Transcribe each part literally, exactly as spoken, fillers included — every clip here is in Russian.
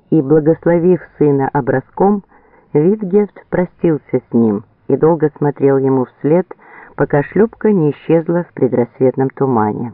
и, благословив сына образком, Витгефт простился с ним и долго смотрел ему вслед, пока шлюпка не исчезла в предрассветном тумане.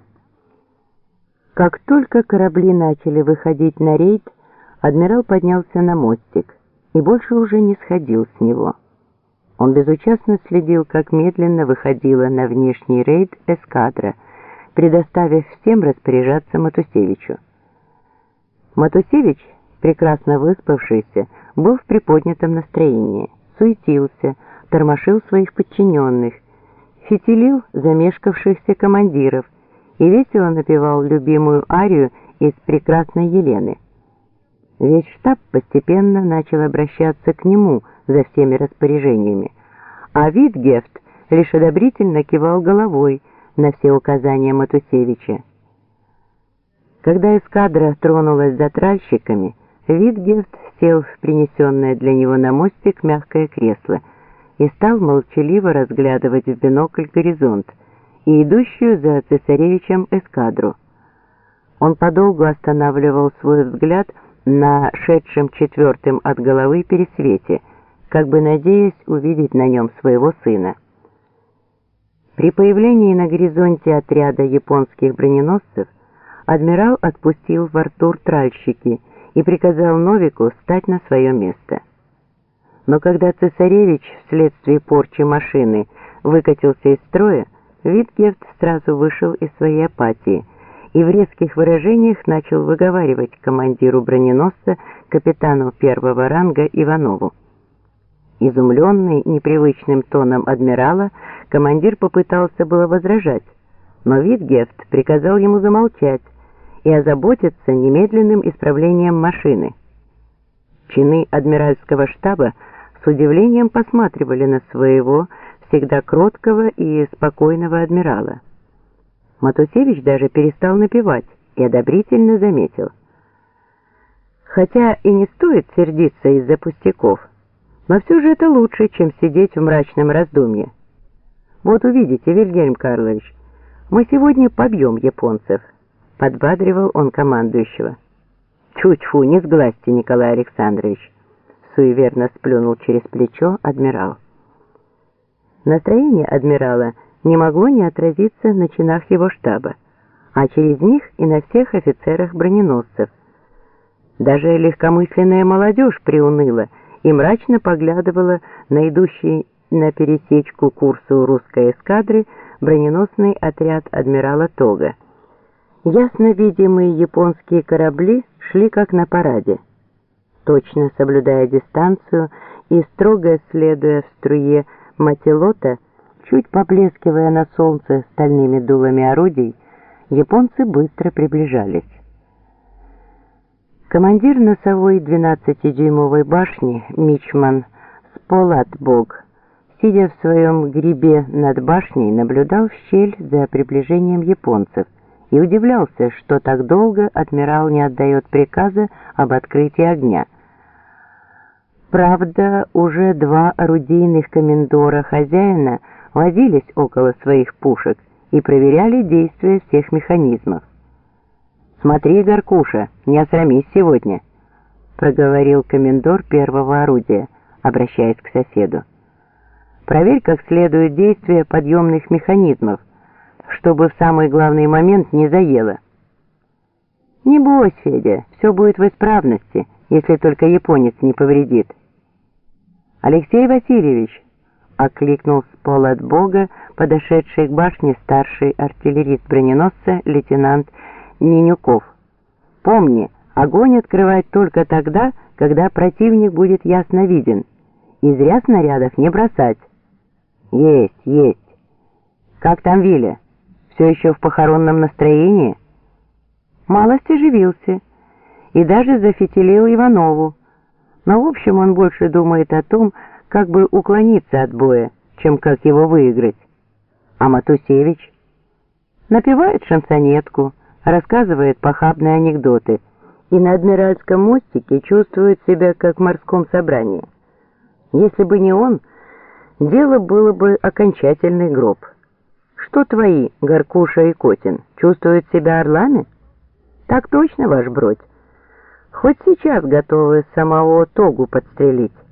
Как только корабли начали выходить на рейд, адмирал поднялся на мостик и больше уже не сходил с него. Он безучастно следил, как медленно выходила на внешний рейд эскадра, предоставив всем распоряжаться Матусевичу. Матусевич, прекрасно выспавшийся, был в приподнятом настроении, суетился, тормошил своих подчиненных, фитилил замешкавшихся командиров и весело напевал любимую арию из «Прекрасной Елены». Весь штаб постепенно начал обращаться к нему за всеми распоряжениями, а Витгефт лишь одобрительно кивал головой на все указания Матусевича. Когда эскадра тронулась за тральщиками, Витгефт сел в принесенное для него на мостик мягкое кресло и стал молчаливо разглядывать в бинокль горизонт и идущую за цесаревичем эскадру. Он подолгу останавливал свой взгляд на шедшем четвертым от головы пересвете, как бы надеясь увидеть на нем своего сына. При появлении на горизонте отряда японских броненосцев адмирал отпустил в Артур тральщики и приказал Новику встать на свое место. Но когда цесаревич вследствие порчи машины выкатился из строя, Витгефт сразу вышел из своей апатии и в резких выражениях начал выговаривать командиру броненосца, капитану первого ранга Иванову. Изумленный непривычным тоном адмирала, командир попытался было возражать, но Витгефт приказал ему замолчать и озаботиться немедленным исправлением машины. Чины адмиральского штаба с удивлением посматривали на своего всегда кроткого и спокойного адмирала. Матусевич даже перестал напевать и одобрительно заметил: «Хотя и не стоит сердиться из-за пустяков, но все же это лучше, чем сидеть в мрачном раздумье. Вот увидите, Вильгельм Карлович, мы сегодня побьем японцев», — подбадривал он командующего. «Тьфу-тьфу, не сглазьте, Николай Александрович», — суеверно сплюнул через плечо адмирал. Настроение адмирала не могло не отразиться на чинах его штаба, а через них и на всех офицерах броненосцев. Даже легкомысленная молодежь приуныла и мрачно поглядывала на идущий на пересечку курсу русской эскадры броненосный отряд адмирала Тога. Ясно видимые японские корабли шли как на параде, точно соблюдая дистанцию и строго следуя в струе Матилота, чуть поблескивая на солнце стальными дулами орудий, японцы быстро приближались. Командир носовой двенадцатидюймовой башни мичман Сполатбог, сидя в своем грибе над башней, наблюдал в щель за приближением японцев и удивлялся, что так долго адмирал не отдает приказа об открытии огня. Правда, уже два орудийных комендора хозяина возились около своих пушек и проверяли действия всех механизмов. «Смотри, Горкуша, не осрамись сегодня», — проговорил комендор первого орудия, обращаясь к соседу. «Проверь как следует действия подъемных механизмов, чтобы в самый главный момент не заело». «Не бойся, Федя, все будет в исправности, если только японец не повредит». «Алексей Васильевич», — окликнул с пола от Бога подошедший к башне старший артиллерист броненосца лейтенант Нинюков, «помни, огонь открывать только тогда, когда противник будет ясно виден, и зря снарядов не бросать». «Есть, есть. Как там Виля? Все еще в похоронном настроении?» Малость оживился и даже зафитилил Иванову, но в общем он больше думает о том, как бы уклониться от боя, чем как его выиграть. А Матусевич напевает шансонетку, рассказывает похабные анекдоты и на адмиральском мостике чувствует себя как в морском собрании. Если бы не он, дело было бы окончательный гроб. Что твои, Горкуша и Котин, чувствуют себя орлами? Так точно, ваш бродь. Хоть сейчас готовы самого Тогу подстрелить.